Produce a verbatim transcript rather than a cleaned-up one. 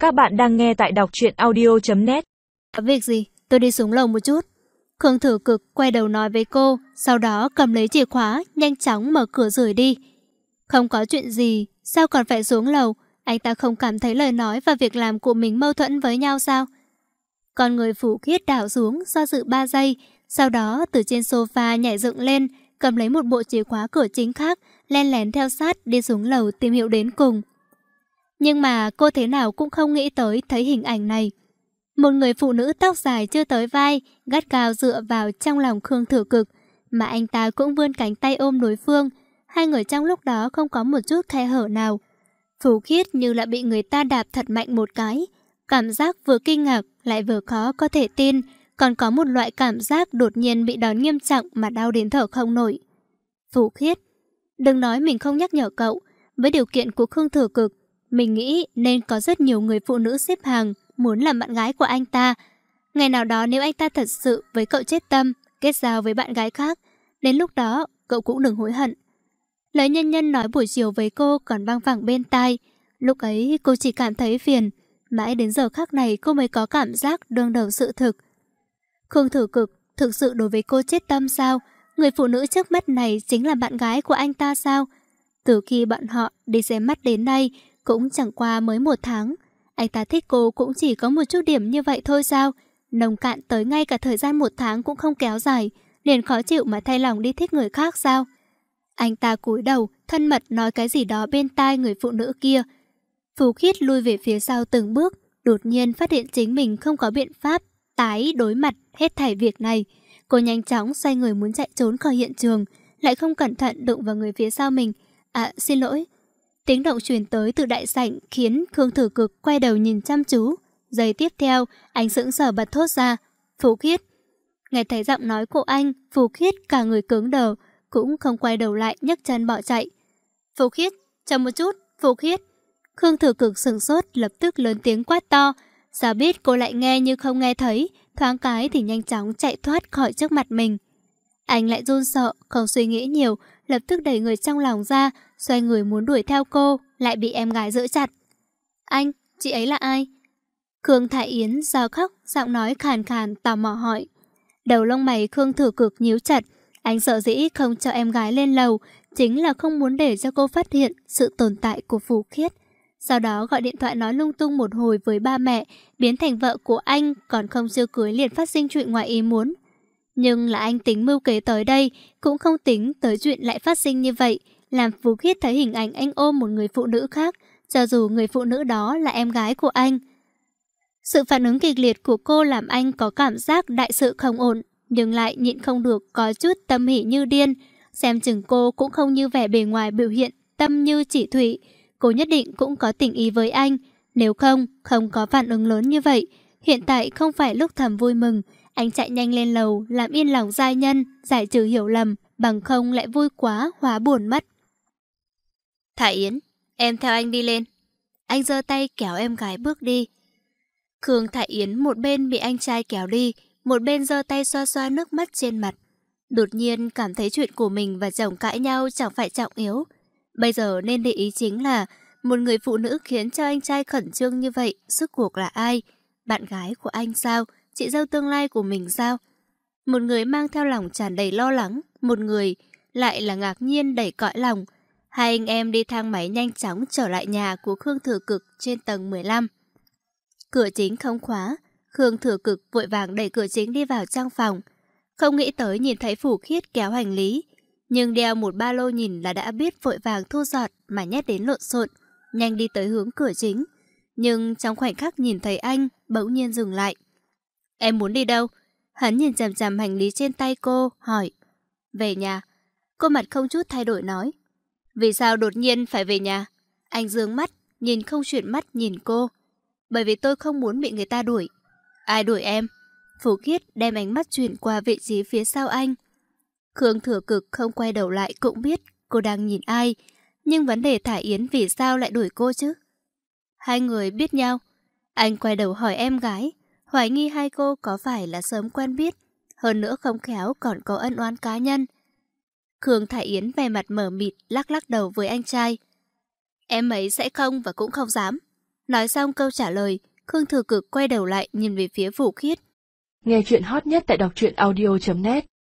Các bạn đang nghe tại đọc truyện audio chấm net. Việc gì? Tôi đi xuống lầu một chút. Khương Thử Cực quay đầu nói với cô, sau đó cầm lấy chìa khóa, nhanh chóng mở cửa rời đi. Không có chuyện gì, sao còn phải xuống lầu? Anh ta không cảm thấy lời nói và việc làm của mình mâu thuẫn với nhau sao? Con người Phủ Khiết đảo xuống, do dự ba giây, sau đó từ trên sofa nhảy dựng lên, cầm lấy một bộ chìa khóa cửa chính khác, len lén theo sát đi xuống lầu tìm hiểu đến cùng. Nhưng mà cô thế nào cũng không nghĩ tới thấy hình ảnh này. Một người phụ nữ tóc dài chưa tới vai, gắt gao dựa vào trong lòng Khương Thử Cực, mà anh ta cũng vươn cánh tay ôm đối phương. Hai người trong lúc đó không có một chút khe hở nào. Phủ Khiết như là bị người ta đạp thật mạnh một cái. Cảm giác vừa kinh ngạc lại vừa khó có thể tin, còn có một loại cảm giác đột nhiên bị đòn nghiêm trọng mà đau đến thở không nổi. Phủ Khiết, đừng nói mình không nhắc nhở cậu. Với điều kiện của Khương Thử Cực, mình nghĩ nên có rất nhiều người phụ nữ xếp hàng muốn làm bạn gái của anh ta. Ngày nào đó nếu anh ta thật sự với cậu chết tâm, kết giao với bạn gái khác, đến lúc đó cậu cũng đừng hối hận. Lời Nhân Nhân nói buổi chiều với cô còn vang vẳng bên tai. Lúc ấy cô chỉ cảm thấy phiền, mãi đến giờ khắc này cô mới có cảm giác đương đầu sự thực. Khương Thử Cực thực sự đối với cô chết tâm sao? Người phụ nữ trước mắt này chính là bạn gái của anh ta sao? Từ khi bọn họ đi xem mắt đến nay cũng chẳng qua mới một tháng. Anh ta thích cô cũng chỉ có một chút điểm như vậy thôi sao? Nồng cạn tới ngay cả thời gian một tháng cũng không kéo dài, liền khó chịu mà thay lòng đi thích người khác sao? Anh ta cúi đầu, thân mật nói cái gì đó bên tai người phụ nữ kia. Phú Khiết lui về phía sau từng bước, đột nhiên phát hiện chính mình không có biện pháp tái đối mặt hết thảy việc này. Cô nhanh chóng xoay người muốn chạy trốn khỏi hiện trường, lại không cẩn thận đụng vào người phía sau mình. À, xin lỗi. Tiếng động truyền tới từ đại sảnh khiến Khương Thử Cực quay đầu nhìn chăm chú. Giây tiếp theo, anh sững sờ bật thốt ra, Phú Khiết. Nghe thấy giọng nói của anh, Phú Khiết cả người cứng đờ, cũng không quay đầu lại nhấc chân bỏ chạy. Phú Khiết, chờ một chút, Phú Khiết. Khương Thử Cực sửng sốt, lập tức lớn tiếng quát to. Sao biết cô lại nghe như không nghe thấy, thoáng cái thì nhanh chóng chạy thoát khỏi trước mặt mình. Anh lại run sợ, không suy nghĩ nhiều, lập tức đẩy người trong lòng ra, xoay người muốn đuổi theo cô, lại bị em gái giữ chặt. Anh, chị ấy là ai? Khương Thải Yến do khóc, giọng nói khàn khàn tò mò hỏi. Đầu lông mày Khương Thử Cực nhíu chặt, anh sợ dĩ không cho em gái lên lầu, chính là không muốn để cho cô phát hiện sự tồn tại của Phú Khiết. Sau đó gọi điện thoại nói lung tung một hồi với ba mẹ, biến thành vợ của anh, còn không chưa cưới liền phát sinh chuyện ngoài ý muốn. Nhưng là anh tính mưu kế tới đây, cũng không tính tới chuyện lại phát sinh như vậy, làm Phú Khiết thấy hình ảnh anh ôm một người phụ nữ khác, cho dù người phụ nữ đó là em gái của anh. Sự phản ứng kịch liệt của cô làm anh có cảm giác đại sự không ổn, nhưng lại nhịn không được có chút tâm hỉ như điên. Xem chừng cô cũng không như vẻ bề ngoài biểu hiện tâm như chỉ thủy, cô nhất định cũng có tình ý với anh, nếu không, không có phản ứng lớn như vậy. Hiện tại không phải lúc thầm vui mừng, anh chạy nhanh lên lầu làm yên lòng giai nhân, giải trừ hiểu lầm, bằng không lại vui quá hóa buồn mất. Thải Yến, em theo anh đi lên. Anh giơ tay kéo em gái bước đi. Khương Thải Yến một bên bị anh trai kéo đi, một bên giơ tay xoa xoa nước mắt trên mặt. Đột nhiên cảm thấy chuyện của mình và chồng cãi nhau chẳng phải trọng yếu. Bây giờ nên để ý chính là một người phụ nữ khiến cho anh trai khẩn trương như vậy, rốt cuộc là ai? Bạn gái của anh sao? Chị dâu tương lai của mình sao? Một người mang theo lòng tràn đầy lo lắng, một người lại là ngạc nhiên đầy cõi lòng. Hai anh em đi thang máy nhanh chóng trở lại nhà của Khương Thừa Cực trên tầng mười lăm. Cửa chính không khóa, Khương Thừa Cực vội vàng đẩy cửa chính đi vào trong phòng. Không nghĩ tới nhìn thấy Phủ Khiết kéo hành lý, nhưng đeo một ba lô nhìn là đã biết vội vàng thu dọn mà nhét đến lộn xộn, nhanh đi tới hướng cửa chính. Nhưng trong khoảnh khắc nhìn thấy anh, bỗng nhiên dừng lại. Em muốn đi đâu? Hắn nhìn chằm chằm hành lý trên tay cô, hỏi. Về nhà. Cô mặt không chút thay đổi nói. Vì sao đột nhiên phải về nhà? Anh dương mắt, nhìn không chuyển mắt nhìn cô. Bởi vì tôi không muốn bị người ta đuổi. Ai đuổi em? Phủ Khiết đem ánh mắt chuyển qua vị trí phía sau anh. Khương Thừa Cực không quay đầu lại cũng biết cô đang nhìn ai. Nhưng vấn đề Thải Yến vì sao lại đuổi cô chứ? Hai người biết nhau. Anh quay đầu hỏi em gái, hoài nghi hai cô có phải là sớm quen biết, hơn nữa không khéo còn có ân oán cá nhân. Khương Thải Yến vẻ mặt mờ mịt lắc lắc đầu với anh trai. Em ấy sẽ không và cũng không dám. Nói xong câu trả lời, Khương Thừa Cực quay đầu lại nhìn về phía Phủ Khiết. Nghe chuyện hot nhất tại đọc truyện audio chấm net.